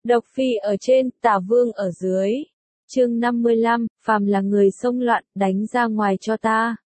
Độc Phi ở trên, Tả Vương ở dưới. Chương 55, phàm là người xông loạn, đánh ra ngoài cho ta.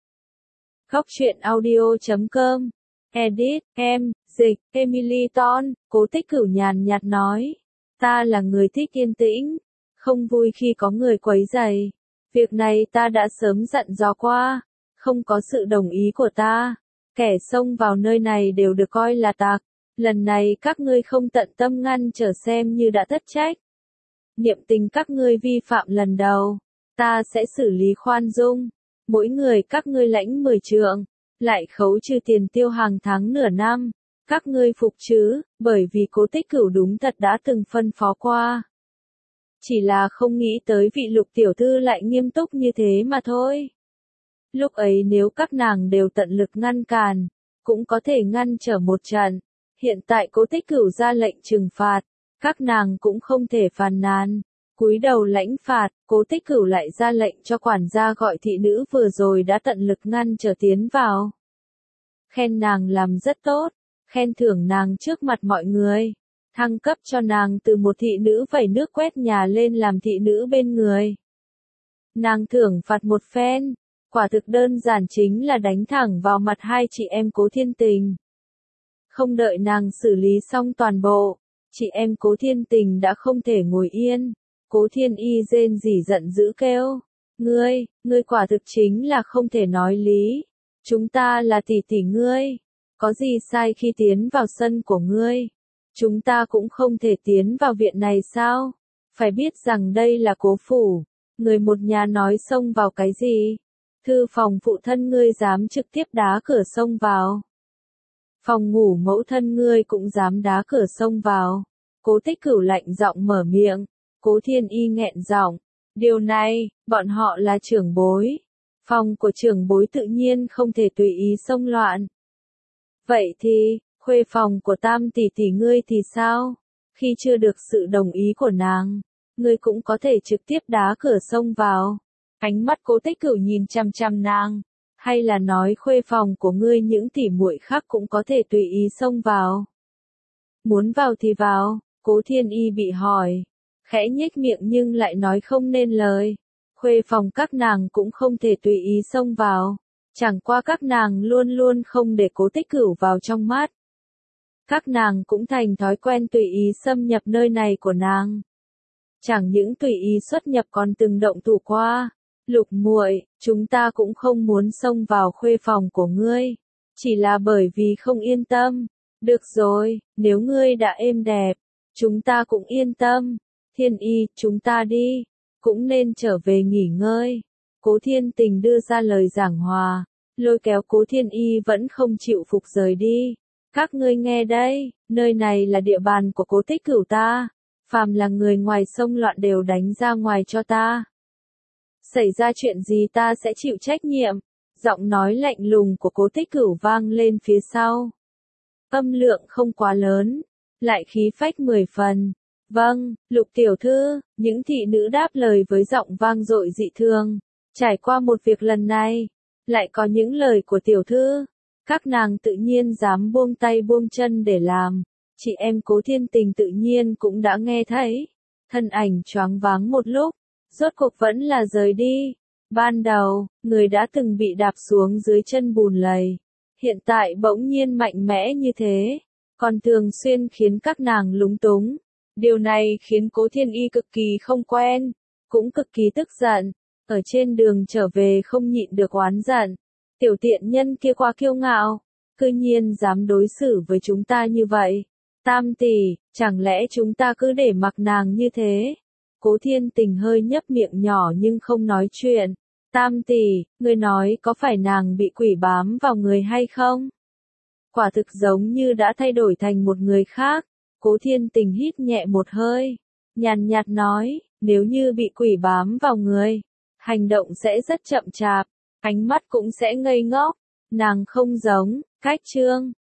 Góc truyện audio.com. Edit, em, dịch, Emily Ton, Cố Tích Cửu nhàn nhạt nói. Ta là người thích yên tĩnh, không vui khi có người quấy rầy. Việc này ta đã sớm dặn dò qua, không có sự đồng ý của ta. Kẻ xông vào nơi này đều được coi là tặc. Lần này các ngươi không tận tâm ngăn trở xem như đã thất trách. Niệm tình các ngươi vi phạm lần đầu, ta sẽ xử lý khoan dung. Mỗi người các ngươi lãnh 10 trượng, lại khấu trừ tiền tiêu hàng tháng nửa năm. Các ngươi phục chứ, bởi vì Cố Tích Cửu đúng thật đã từng phân phó qua. Chỉ là không nghĩ tới vị Lục tiểu thư lại nghiêm túc như thế mà thôi. Lúc ấy nếu các nàng đều tận lực ngăn cản, cũng có thể ngăn trở một trận. Hiện tại Cố Tích Cửu ra lệnh trừng phạt, các nàng cũng không thể phàn nàn. Cúi đầu lãnh phạt, Cố Tích Cửu lại ra lệnh cho quản gia gọi thị nữ vừa rồi đã tận lực ngăn trở tiến vào. Khen nàng làm rất tốt, khen thưởng nàng trước mặt mọi người, thăng cấp cho nàng từ một thị nữ vẩy nước quét nhà lên làm thị nữ bên người. Nàng thưởng phạt một phen, quả thực đơn giản chính là đánh thẳng vào mặt hai chị em Cố Thiên Tình. Không đợi nàng xử lý xong toàn bộ, chị em Cố Thiên Tình đã không thể ngồi yên. Cố Thiên Y rên rỉ giận dữ kêu. Ngươi quả thực chính là không thể nói lý. Chúng ta là tỷ tỷ ngươi. Có gì sai khi tiến vào sân của ngươi? Chúng ta cũng không thể tiến vào viện này sao? Phải biết rằng đây là Cố phủ. Người một nhà nói xông vào cái gì? Thư phòng phụ thân ngươi dám trực tiếp đá cửa xông vào. Phòng ngủ mẫu thân ngươi cũng dám đá cửa xông vào. Cố Tích Cửu lạnh giọng mở miệng. Cố Thiên Y nghẹn giọng. Điều này, bọn họ là trưởng bối. Phòng của trưởng bối tự nhiên không thể tùy ý xông loạn. Vậy thì, khuê phòng của Tam tỷ tỷ ngươi thì sao? Khi chưa được sự đồng ý của nàng, ngươi cũng có thể trực tiếp đá cửa xông vào. Ánh mắt Cố Tích Cửu nhìn chằm chằm nàng. Hay là nói khuê phòng của ngươi những tỷ muội khác cũng có thể tùy ý xông vào? Muốn vào thì vào, Cố Thiên Y bị hỏi. Khẽ nhếch miệng nhưng lại nói không nên lời. Khuê phòng các nàng cũng không thể tùy ý xông vào. Chẳng qua các nàng luôn luôn không để Cố Tích Cửu vào trong mắt. Các nàng cũng thành thói quen tùy ý xâm nhập nơi này của nàng. Chẳng những tùy ý xuất nhập còn từng động thủ qua. Lục muội, chúng ta cũng không muốn xông vào khuê phòng của ngươi. Chỉ là bởi vì không yên tâm. Được rồi, nếu ngươi đã êm đẹp, chúng ta cũng yên tâm. Thiên Y, chúng ta đi, cũng nên trở về nghỉ ngơi. Cố Thiên Tình đưa ra lời giảng hòa, lôi kéo Cố Thiên Y vẫn không chịu phục rời đi. Các ngươi nghe đây, nơi này là địa bàn của Cố Tích Cửu ta. Phàm là người ngoài xông loạn đều đánh ra ngoài cho ta. Xảy ra chuyện gì ta sẽ chịu trách nhiệm. Giọng nói lạnh lùng của Cố Tích Cửu vang lên phía sau. Âm lượng không quá lớn, lại khí phách 10 phần. Vâng, Lục tiểu thư, những thị nữ đáp lời với giọng vang dội dị thường. Trải qua một việc lần này, lại có những lời của tiểu thư. Các nàng tự nhiên dám buông tay buông chân để làm. Chị em Cố Thiên Tình tự nhiên cũng đã nghe thấy. Thân ảnh choáng váng một lúc, rốt cuộc vẫn là rời đi. Ban đầu, người đã từng bị đạp xuống dưới chân bùn lầy. Hiện tại bỗng nhiên mạnh mẽ như thế, còn thường xuyên khiến các nàng lúng túng. Điều này khiến Cố Thiên Y cực kỳ không quen, cũng cực kỳ tức giận. Ở trên đường trở về không nhịn được oán giận. Tiểu tiện nhân kia quá kiêu ngạo, cư nhiên dám đối xử với chúng ta như vậy. Tam tỷ, chẳng lẽ chúng ta cứ để mặc nàng như thế? Cố Thiên Tình hơi nhấp miệng nhỏ nhưng không nói chuyện. Tam tỷ, ngươi nói có phải nàng bị quỷ bám vào người hay không? Quả thực giống như đã thay đổi thành một người khác. Cố Thiên Tình hít nhẹ một hơi, nhàn nhạt nói, nếu như bị quỷ bám vào người, hành động sẽ rất chậm chạp, ánh mắt cũng sẽ ngây ngốc. Nàng không giống, Cách Trương,